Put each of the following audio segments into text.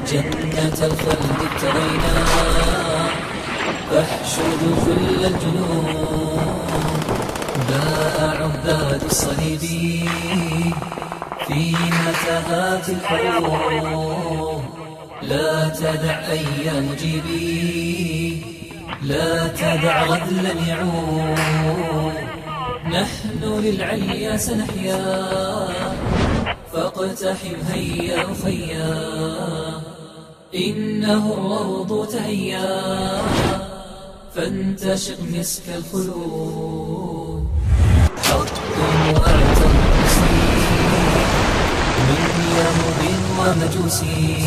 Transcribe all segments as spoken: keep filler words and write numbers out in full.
جنة الخلد ابتغينا فاحشدوا كل الجنون. باء عباد الصليب في متاهات الحروب. لا تدع أي مجيبي لا تدع غدلا يعود. نحن للعليا سنحيا فاقتحم هيا أخيا إنه الروض تهيا فانتشق مسك الخلود. حق وأتى المسيح من يهود ومجوسي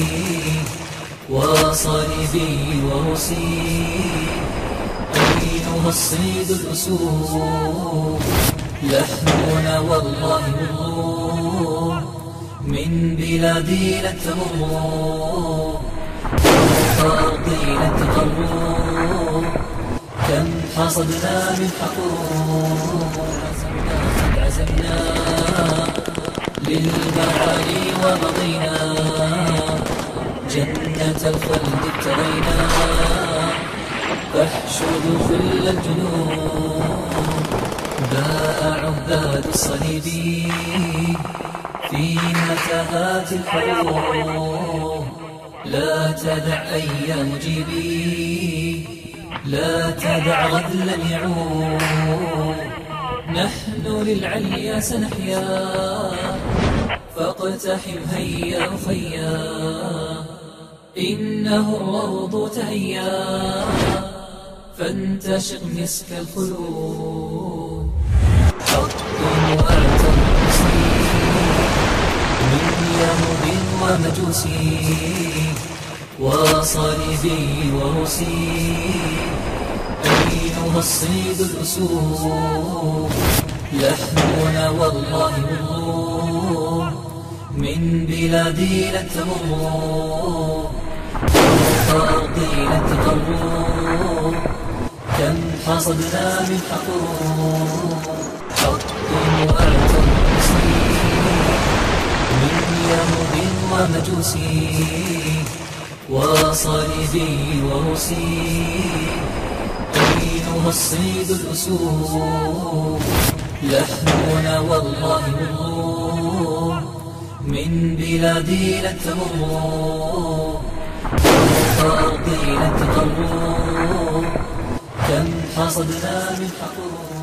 وصليبي وروسي أينها الصيد الأسود. لحمنا والله مر من بلادي لن تمر فوق أرضي لن تقر. كم حصدنا من حقور قد عزمنا للمعالي ومضينا. جنة الخلد ابتغينا فاحشدوا كل الجنون. باء عباد الصليب في متاهات الحروب. لا تدع أي مجيبي لا تدع غدلا يعود. نحن للعليا سنحيا فاقتحم هيا أخيا إنه الروض تهيا فانتشق مسك الخلود. حق وأتى المسيح من يهود ومجوسي وصليبي وروسي أينها الصيد الأسود. لحمنا والله مر من بلادي لن تمر فوق أرضي لن تقر. كم حصدنا من حقور حق وأتى المسيح من يهود ومجوسي وصليبي وروسي أينها الصيد الأسود. لحمنا والله مر من بلادي لن تمر فوق أرضي لن تقر. كم حصدنا من حقور